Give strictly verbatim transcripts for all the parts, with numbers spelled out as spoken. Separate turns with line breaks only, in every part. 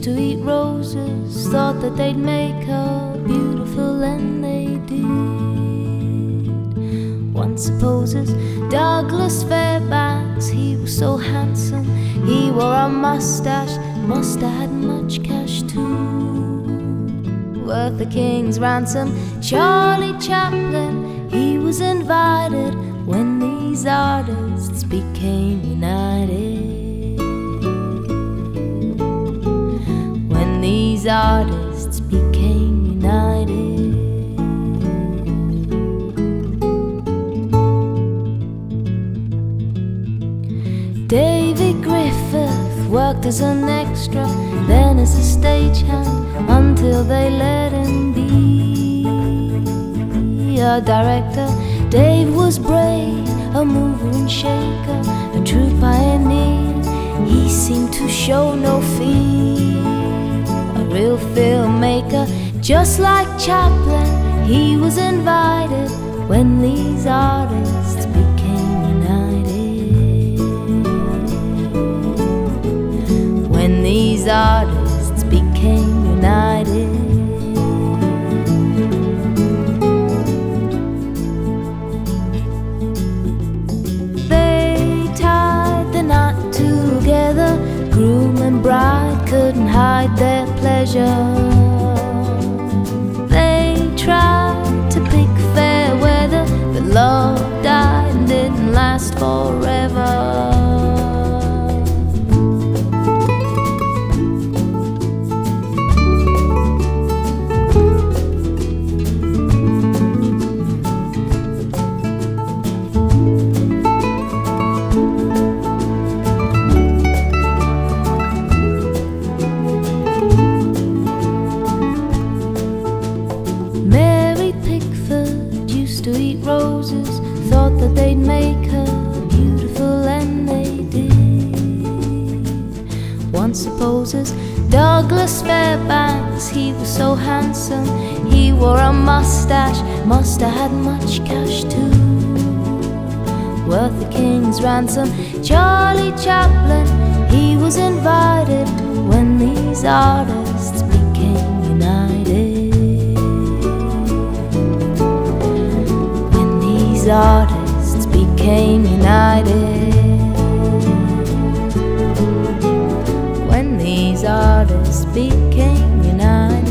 to eat roses, thought that they'd make her beautiful, and they did. One supposes Douglas Fairbanks, he was so handsome, he wore a mustache, must have had much cash too, worth a king's ransom. Charlie Chaplin, he was invited when these artists became united. When these artists became united. David Griffith worked as an extra, then as a stagehand, until they let him be a director. Dave was brave, a mover and shaker, a true pioneer. He seemed to show no fear, a real filmmaker. Just like Chaplin, he was invited when these artists became united. When these artists became united. Groom and bride couldn't hide their pleasure. They tried to pick fair weather, but love died and didn't last forever. To eat roses, thought that they'd make her beautiful, and they did. One supposes Douglas Fairbanks, he was so handsome, he wore a mustache, must have had much cash too, worth a king's ransom. Charlie Chaplin, he was invited when these artists became united. These artists became united. When these artists became united.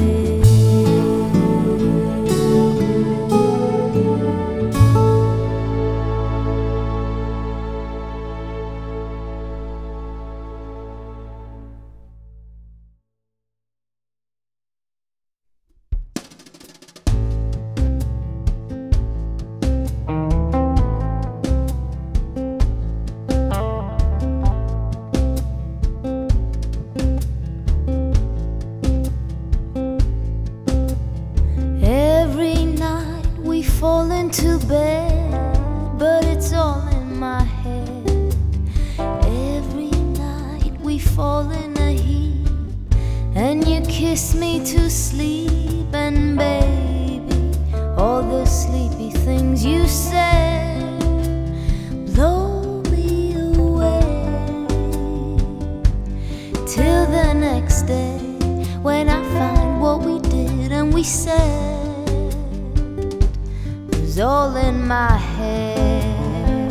Fall into bed, but it's all in my head. Every night we fall in a heap, and you kiss me to sleep. And baby, all the sleepy things you said blow me away, till the next day when I find what we did and we said all in my head.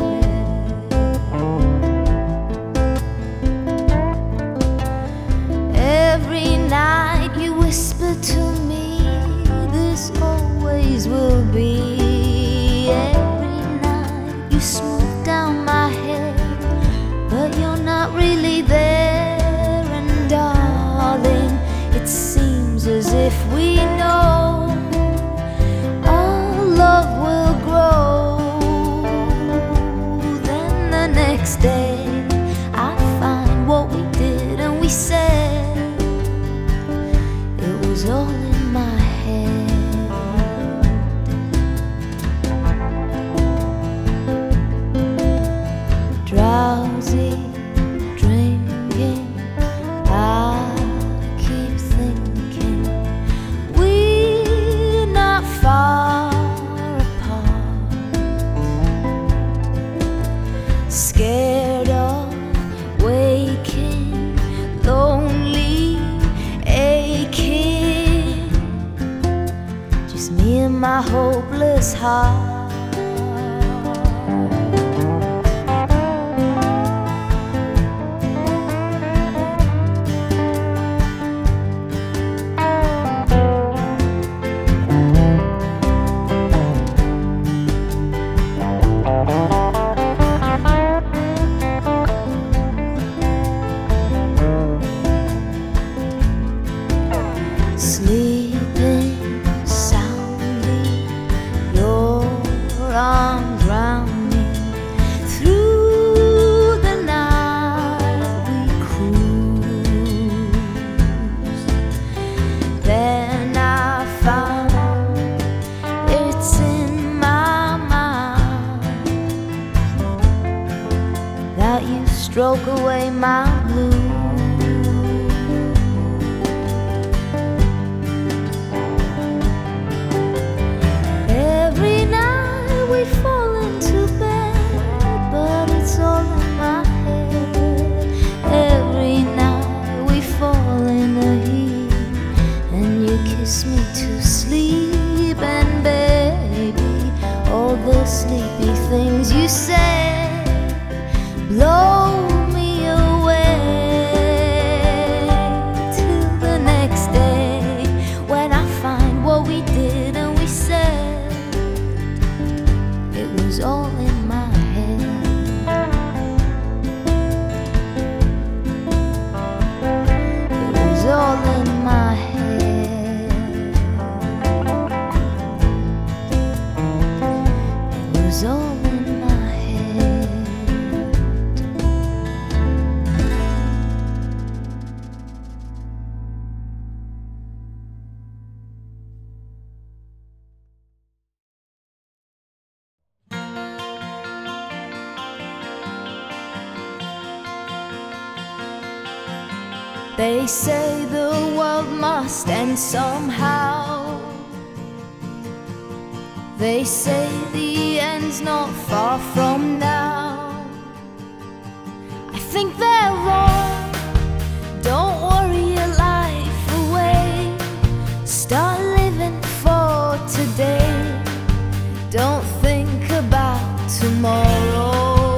Every night you whisper to me, this always will be. Every night you smooth down my head, but you're not really there. And darling, it seems as if we know love will grow. Then the next day I find what we did and we said it was all in my head. my hopeless heart. Sleeping soundly, your arms round me. Through the night we cruised. Then I found it's in my mind that you stroke away my blues. Kiss me to sleep, and baby, all the sleepy things you said blow me away till the next day when I find what we did and we said. It was all in my head. It was all in my head. It was all in my head. They say the world must end somehow. They say the end's not far from now. I think they're wrong. Don't worry your life away. Start living for today. Don't think about tomorrow.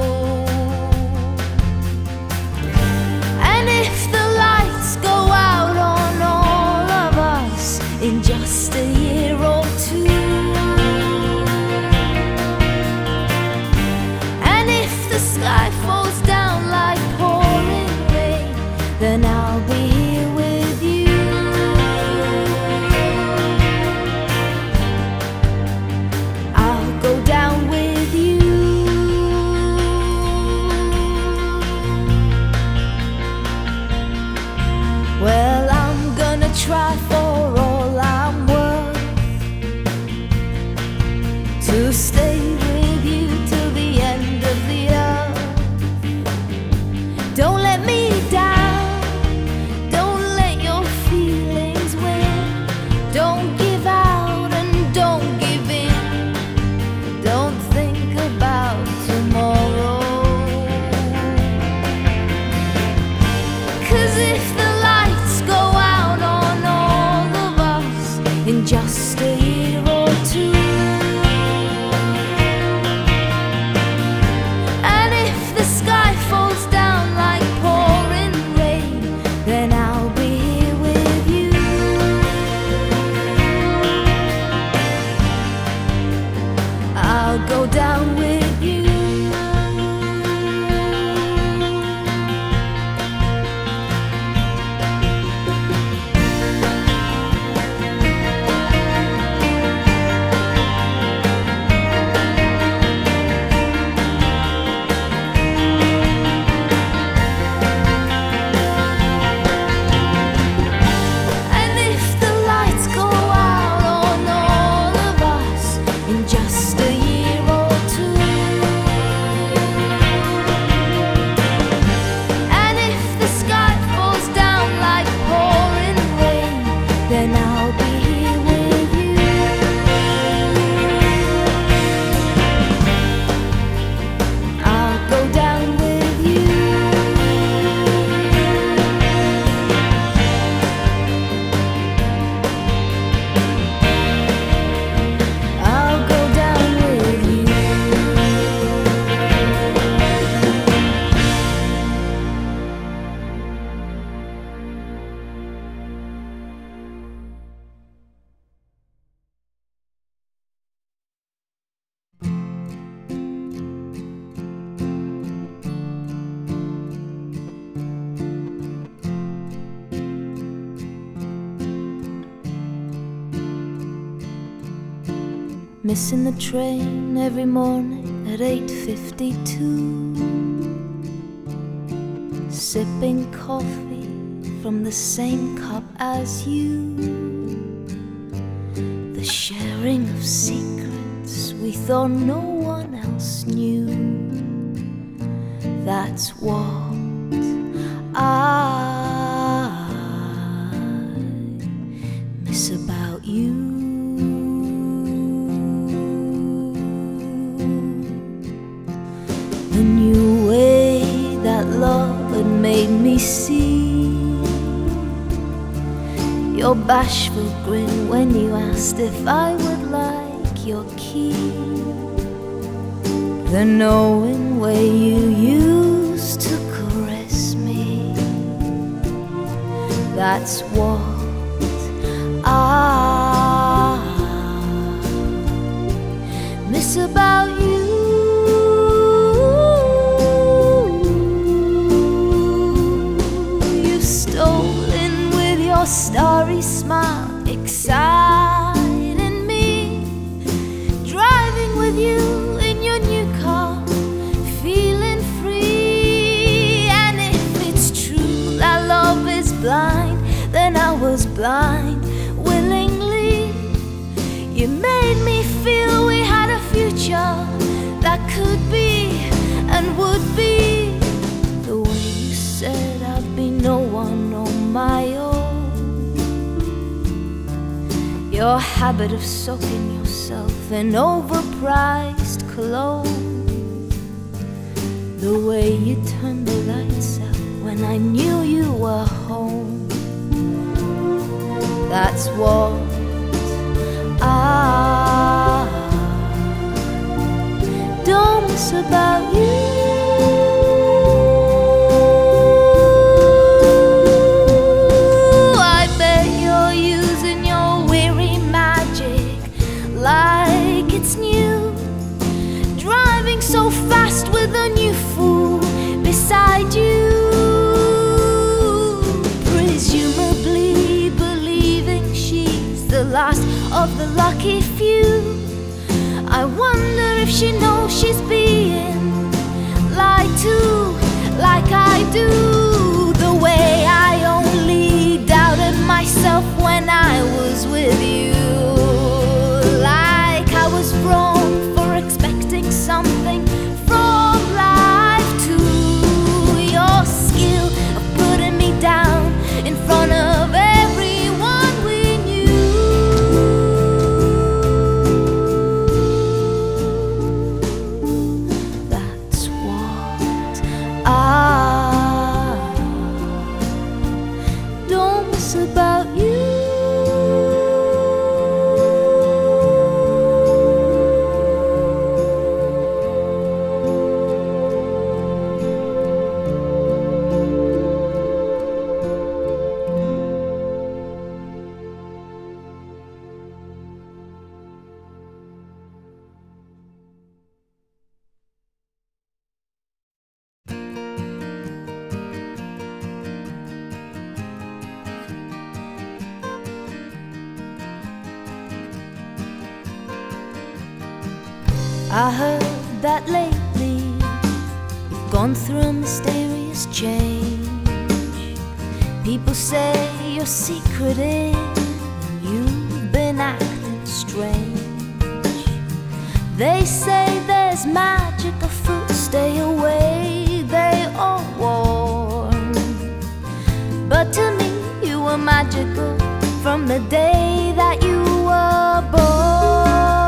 And if the lights go out on all of us in just a year or two, sky falls down like pouring rain, then I'll be here with you. I'll go down with you. Well, I'm gonna try for all I'm worth to stay with you till the end of the earth. Don't let me down, don't let your feelings win. Don't give out and don't give in. Don't think about tomorrow. 'Cause if the lights go out on all of us in just a year or two, and if the sky falls down like pouring rain, then I'll be here with you. I'll go down with you. And if the lights go out on all of us in just a year or two, and if the sky falls down like pouring rain, then I'll be here with you. I'll go down with you. missing the train every morning at eight fifty-two, sipping coffee from the same cup as you, the sharing of secrets we thought no one else knew. That's what I miss about you. The new way that love had made me see your bashful grin when you asked if I would like your key, the knowing way you used to caress me. That's what I miss about you. You've stolen with your starry smile, exciting me, driving with you in your new car, feeling free. And if it's true that love is blind, then I was blind willingly. You made me feel we had a future that could be and would be, the way you said I'd be no one on my own. Your habit of soaking yourself in overpriced cologne, the way you turned the lights out when I knew you were home. That's what I don't miss about you. I bet you're using your weary magic like it's new, driving so fast with a new fool beside you, presumably believing she's the last of the lucky few. I wonder if she knows she's being lied to like I do, the way I only doubted myself when I was with you, like I was wrong for expecting something from life too. Your skill of putting me down in front of everyone we knew. That's what I don't miss about you. I heard that lately you've gone through a mysterious change. People say you're secretive and you've been acting strange. They say there's magic afoot, stay away, they all warn. But to me you were magical from the day that you were born.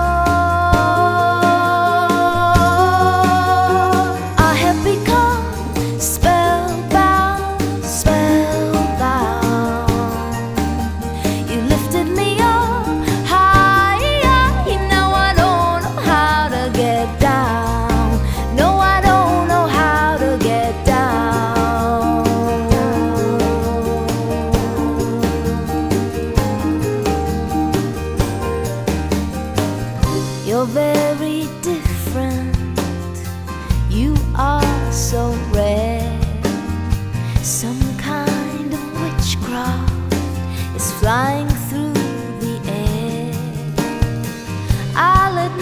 You're very different, you are so rare. Some kind of witchcraft is flying through the air. I'll admit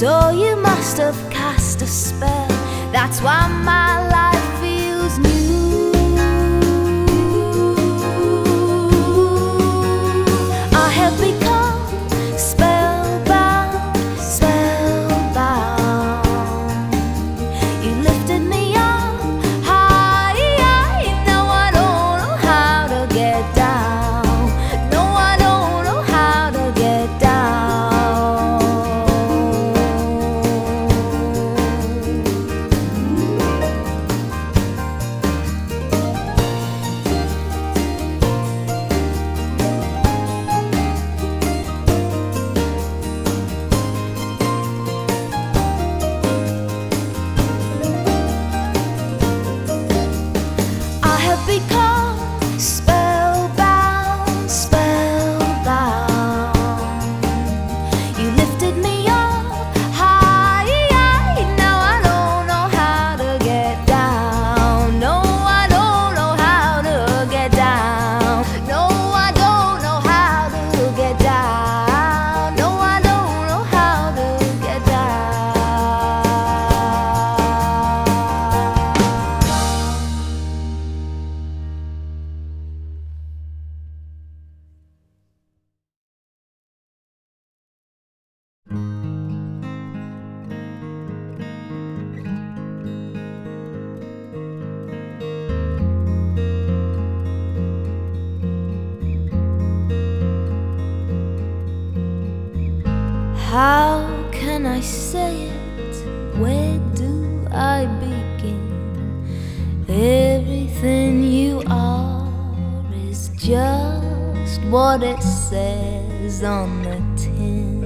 So you must have cast a spell. That's why my life feels new. I have become spellbound, spellbound. You lifted me up high, now I don't know how to get down. No, I don't know how to get down. Become spellbound, spellbound. You lifted me up high, now I don't know how to get down. No, I don't know how to get down. No, I don't know how to get down. No, I don't know how to get down. How can I say it? Where do I begin? Everything you are is just what it says on the tin.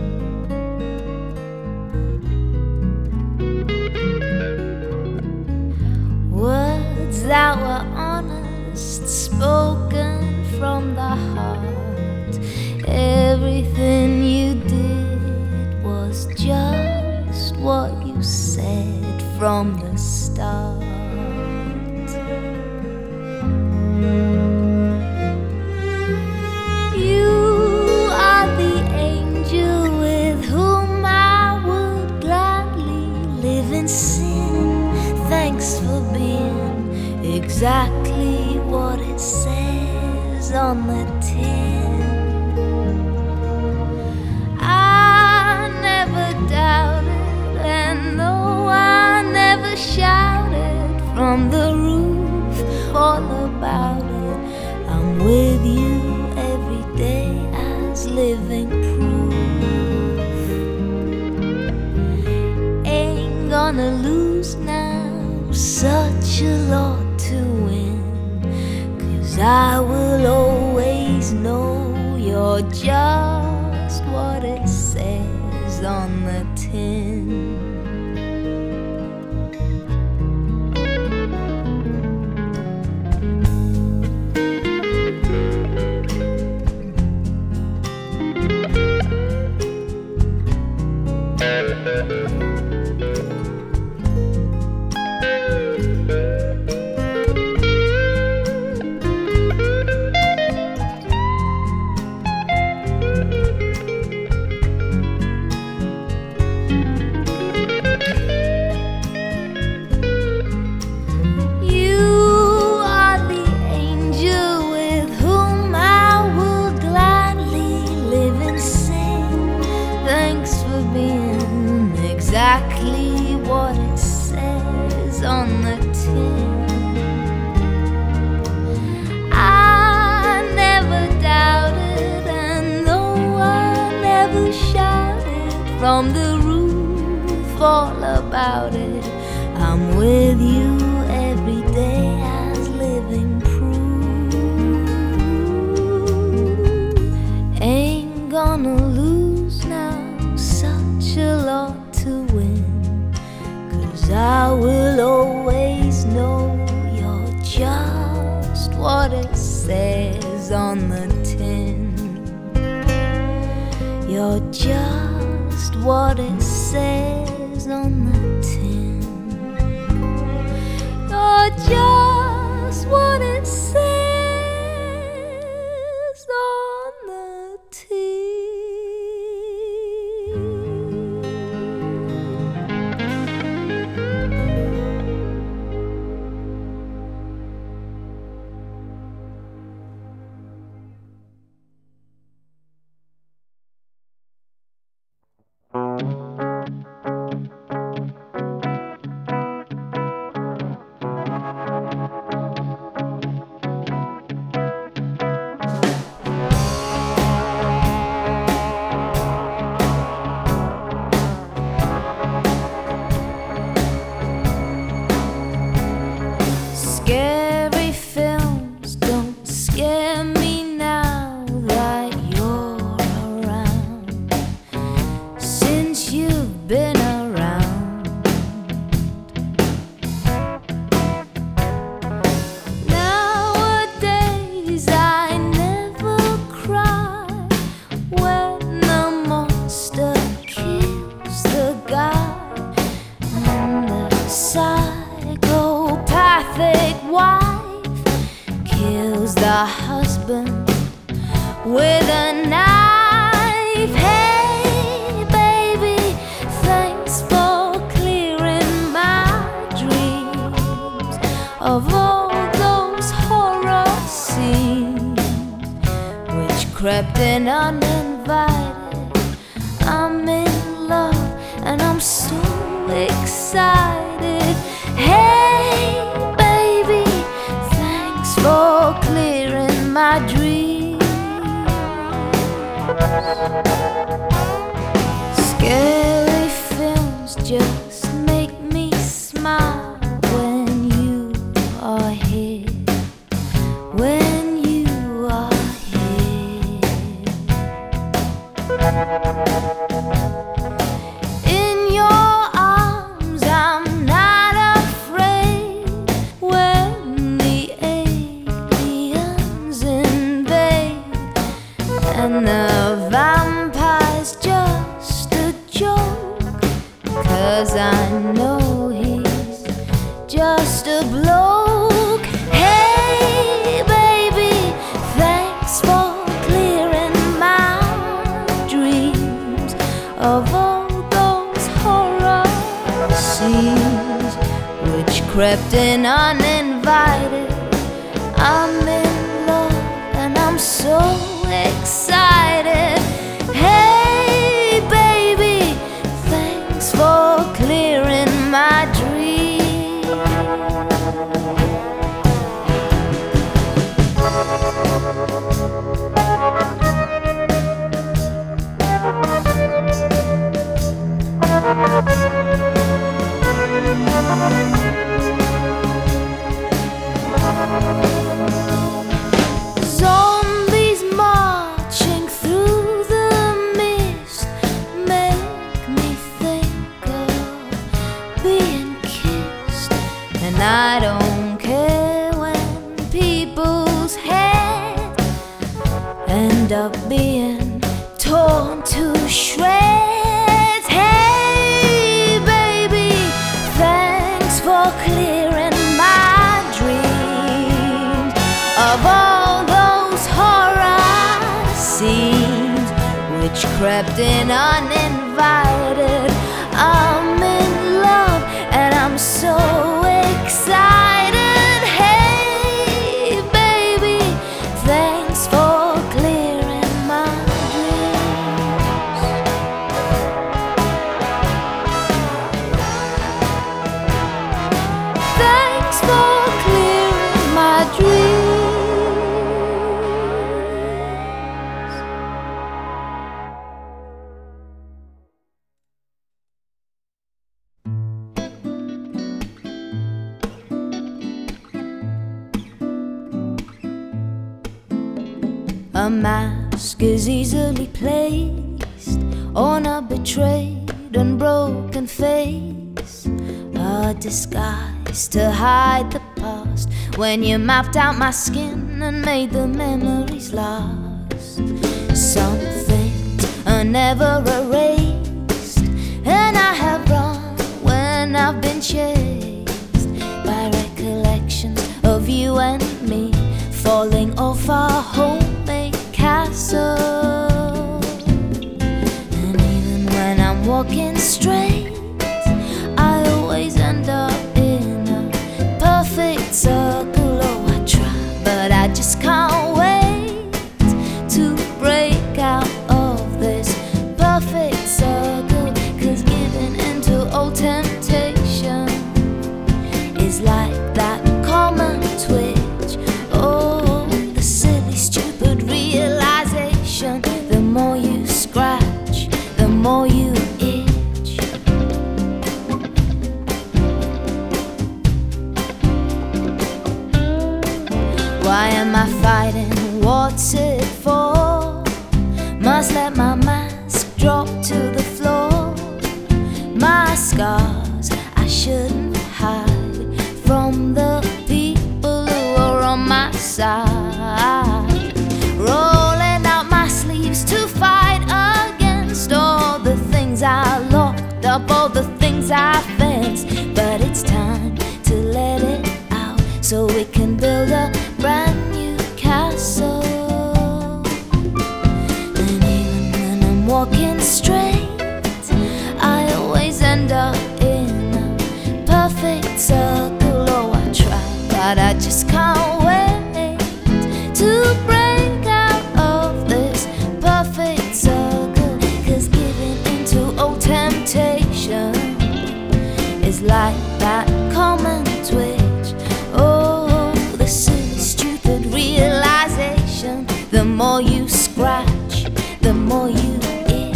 Words that were honest, spoken from the heart. Everything you did was just what you said from the start. You are the angel with whom I would gladly live in sin. Thanks for being exactly what it says on the tin. From the roof, all about it. I'm with you every day as living proof. Ain't gonna lose now, such a lot to win. 'Cause I will always know you're just what it says on the tin. Exactly what it says on the tin. I never doubted, and though I never shouted from the roof all about it, I'm with you every day as living proof. Ain't gonna lose now, such a lot to win. 'Cause I will always know you're just what it says on the tin. You're just what it says on the tin. You're just what it says on the tin. with a knife. Hey baby, thanks for clearing my dreams of all those horror scenes which crept in uninvited. I'm in love and I'm so excited. Hey baby, thanks for clearing my dreams. Scary films just make me smile when you are here, when you are here. In your arms I'm not afraid when the aliens invade and the vampire's just a joke, 'cause I know he's just a bloke. Hey baby, thanks for clearing my dreams of all those horror scenes which crept in uninvited. I'm in love and I'm so excited. Hey baby, thanks for clearing my dreams. Zombies marching through the mist make me think of being kissed, and I don't care when people's heads end up being torn to shreds. Hey baby, thanks for clearing my dreams of all those horror scenes which crept in uninvited. I'm in love and I'm so excited. Hey baby, thanks for clearing my dreams. Thanks for clearing my dreams. A mask is easily placed on a betrayed and broken face, a disguise to hide the past. When you mapped out my skin and made the memories last, some things are never erased, and I have run when I've been chased by recollections of you and me falling off our homemade castle. And even when I'm walking straight, I always end up in a perfect circle. Oh, I try, but I just can't wait to break out of this perfect circle. 'Cause giving into old temptation is like that common twitch. Oh, the silly, stupid realization. The more you scratch, the more you itch. Why am I fighting? What's it for? Must let my mask drop to the floor. My scars I shouldn't hide from the people who are on my side. Rolling out my sleeves to fight against all the things I locked up, all the things I fenced. But it's time to let it out so we can build a brand new castle. straight, I always end up in a perfect circle. Oh, I try, but I just can't wait to break out of this perfect circle. 'Cause giving into old temptation is like that common twitch. Oh, the silly, stupid realization. The more you scratch, the more you itch.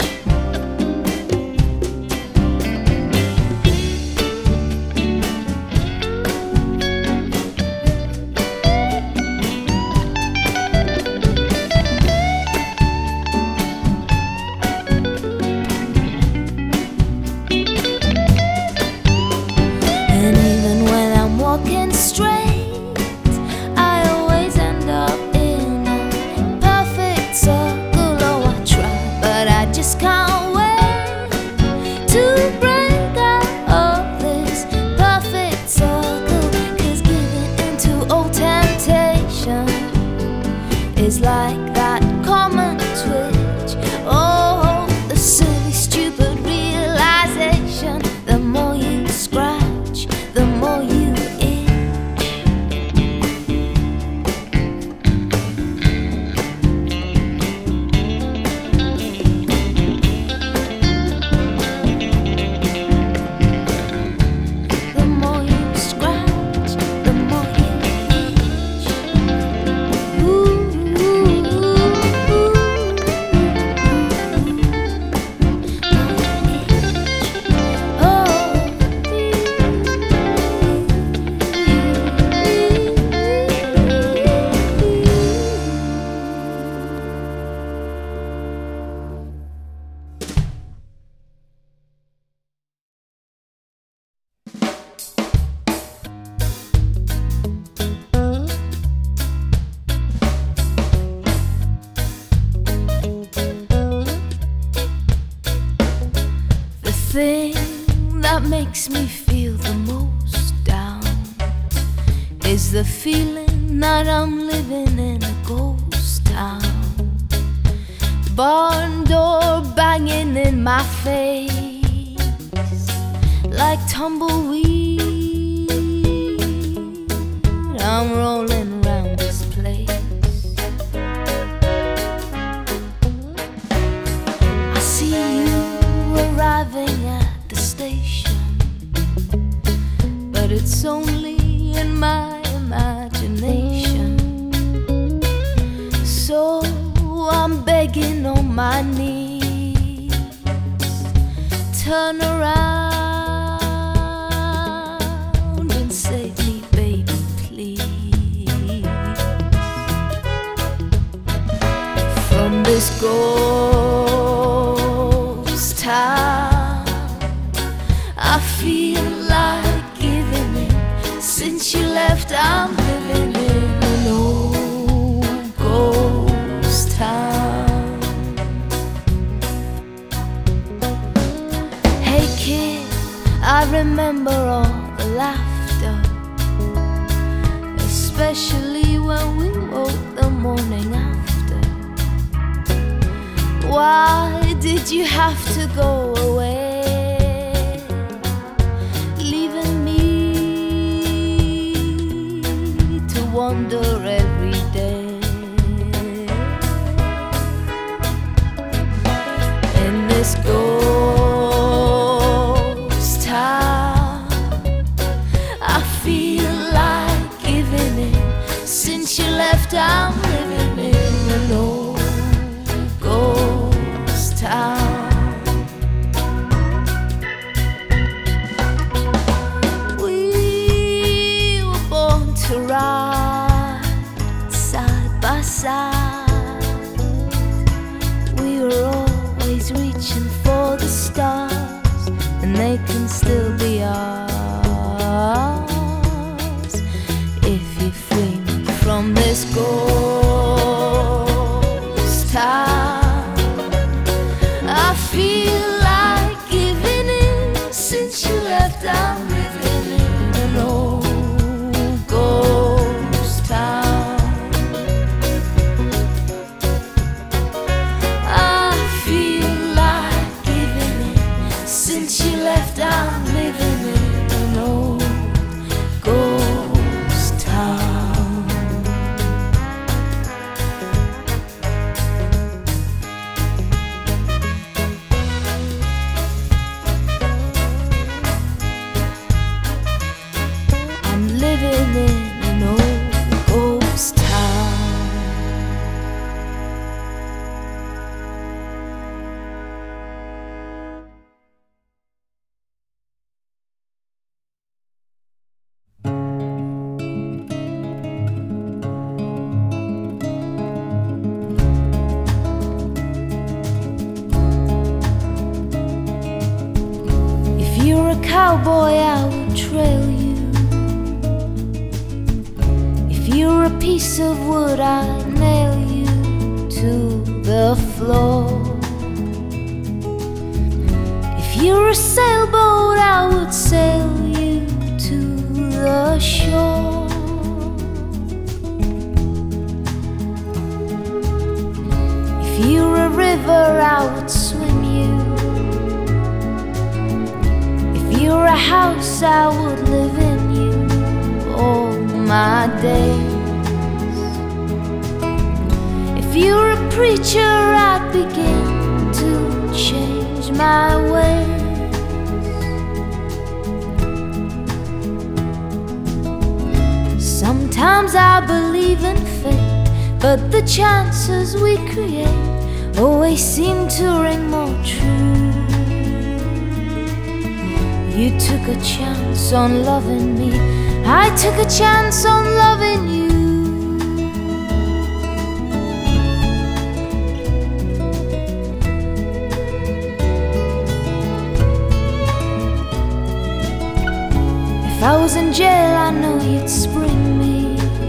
And even when I'm walking straight, I always end up in a perfect circle. Oh, I try, but I just can't wait to break out of this perfect circle. 'Cause giving into old temptation is like that common twitch. Oh, the silly, stupid realization. The more you scratch, the more you itch. The more you scratch, the more you itch. Ooh, ooh, ooh, ooh. The thing that makes me feel the most down is the feeling that I'm living in a ghost town. Barn door banging in my face like tumbleweed. I'm rolling around this place. I see you arriving at the station, but it's only in my imagination. So I'm begging on my knees, turn around and save me, baby, please, from this ghost town. I feel like giving in. Since you left, I'm living in an old ghost town. Hey kid, I remember all the laughter, especially when we woke the morning after. Why did you have to go away, leaving me to wonder every day? In this ghost town, I feel like giving in. Since you left, I'm living in an old ghost town. We were born to ride side by side. We were always reaching for the stars, and they can still be ours if you free me from this ghost town. I feel like giving in. Since you left, I'm living in an old ghost town. I feel cowboy, I would trail you. If you're a piece of wood, I'd nail you to the floor. If you're a sailboat, I would sail you to the shore. If you're a river, I would swim you. If you're a house, I would live in you all my days. If you're a preacher, I'd begin to change my ways. Sometimes I believe in fate, but the chances we create always seem to ring more true. You took a chance on loving me, I took a chance on loving you. If I was in jail, I know you'd spring me.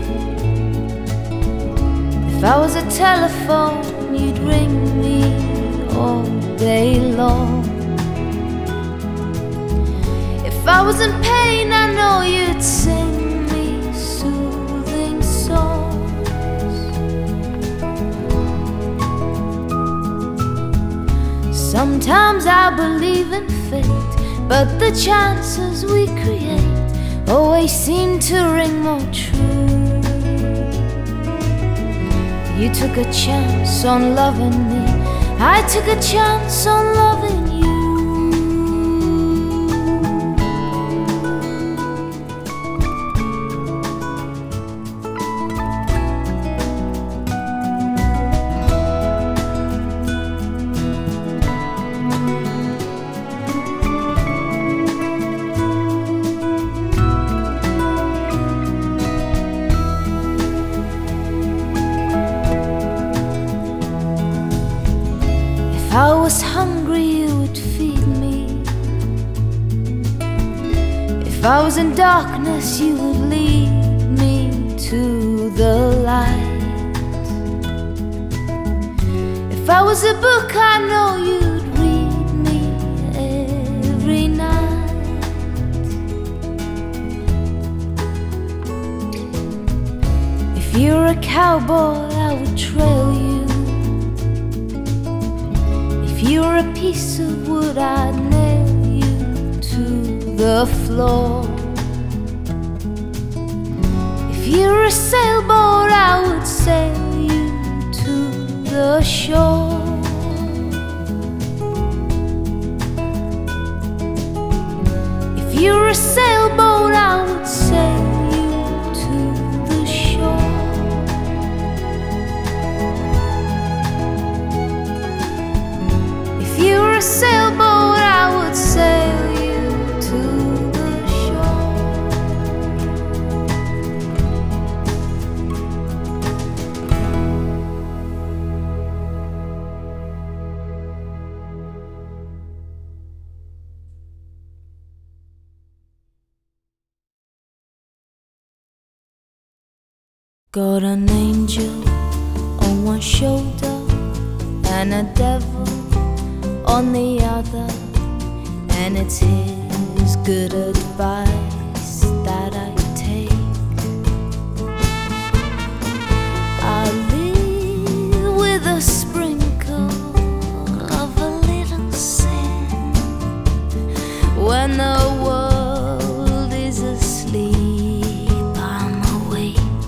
If I was a telephone, you'd ring me all day long. If I was in pain, I know you'd sing me soothing songs. Sometimes I believe in fate, but the chances we create always seem to ring more true. You took a chance on loving me, I took a chance on loving you. If I was hungry, you would feed me. If I was in darkness, you would lead me to the light. If I was a book, I know you'd read me every night. If you're a cowboy, I would trail you. If you're a piece of wood, I'd nail you to the floor. If you're a sailboat, I would sail you to the shore. If you're a sailboat, I would sail you to the shore. If you're a sailboat, I would sail you to the shore. Got an angel on one shoulder and a devil on the other, and it's his good advice that I take. I live with a sprinkle of a little sin. When the world is asleep, I'm awake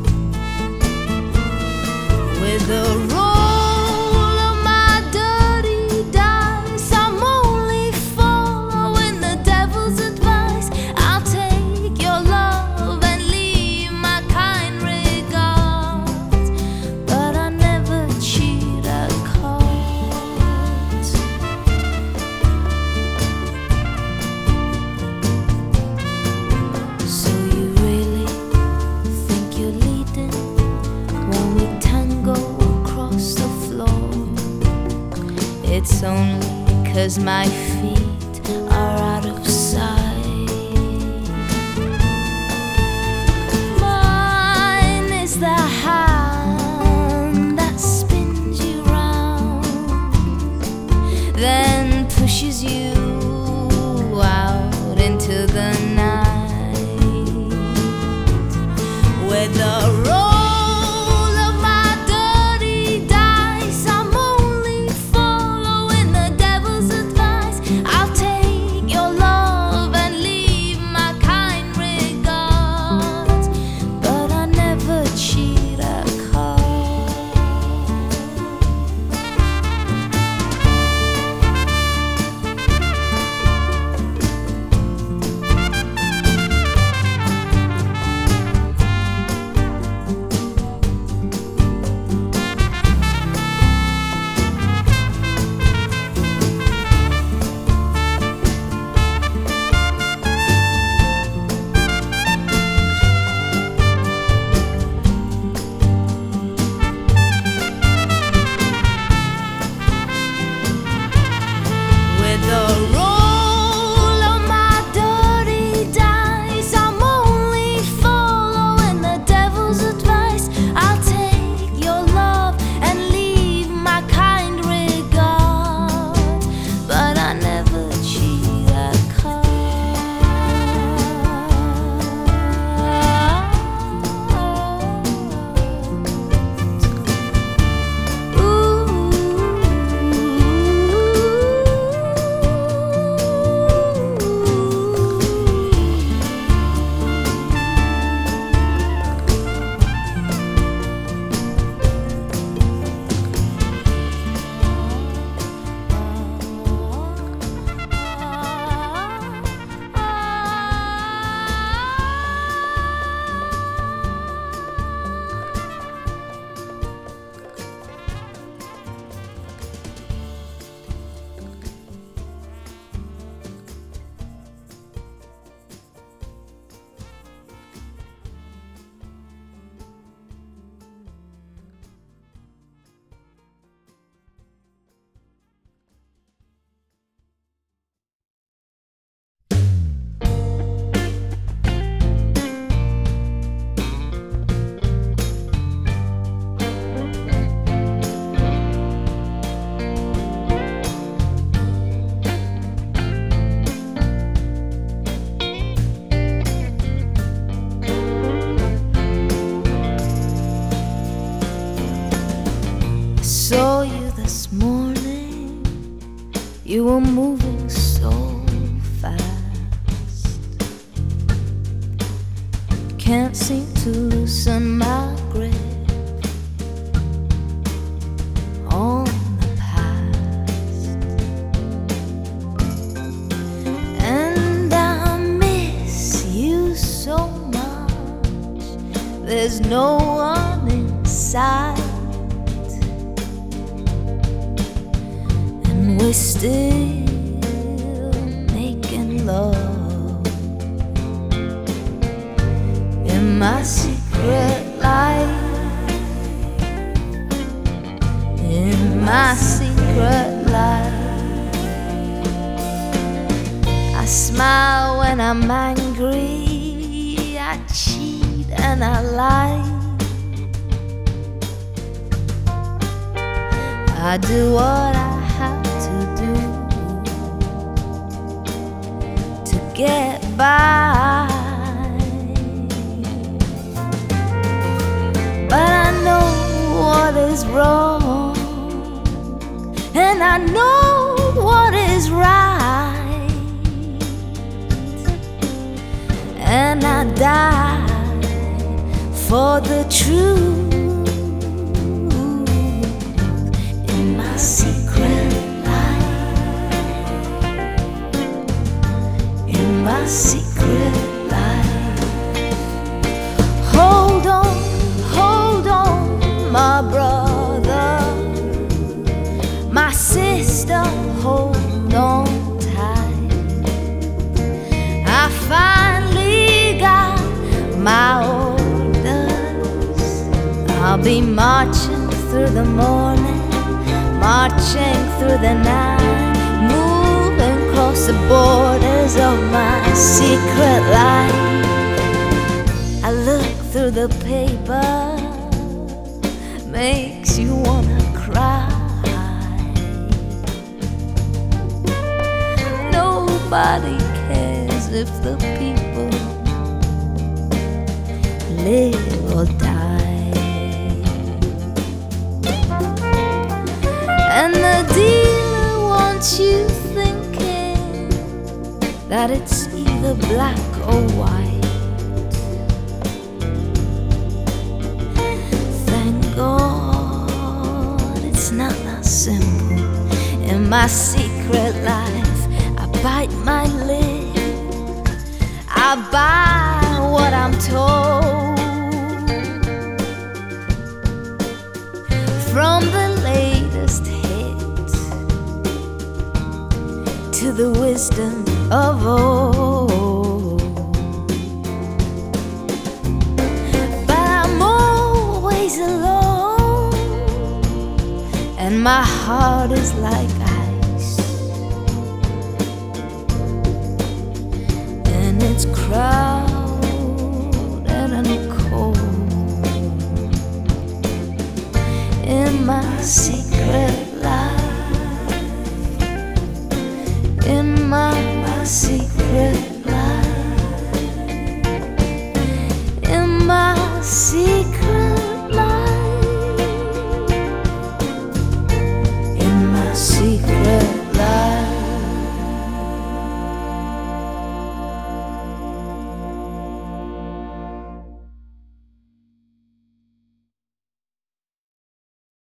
with a roll of my dirty dice. I'm only following the devil's advice. I'll take your love and leave my kind regards, but I never cheat at cards. So you really think you're leading when we tango across the floor? It's only 'cause my feet are out of sight. saw you this morning, you were moving so fast. Can't seem to loosen my grip on the past. And I miss you so much, there's no one inside. We're still making love in my secret life, in my secret life. I smile when I'm angry, I cheat and I lie. I do what I have to do to get by, but I know what is wrong and I know what is right, and I die for the truth. Secret life, in my secret life. Hold on, hold on, my brother, my sister, hold on tight. I finally got my orders. I'll be marching through the morning, marching through the night, moving across the borders of my secret life. I look through the paper, makes you wanna cry. Nobody cares if the people live or die. And the dealer wants you thinking that it's either black or white. Thank God it's not that simple. In my secret life, I bite my lip, I buy what I'm told from the latest to the wisdom of old. But I'm always alone, and my heart is like ice, and it's crowded and cold in my secret life. In my, my secret life, in my secret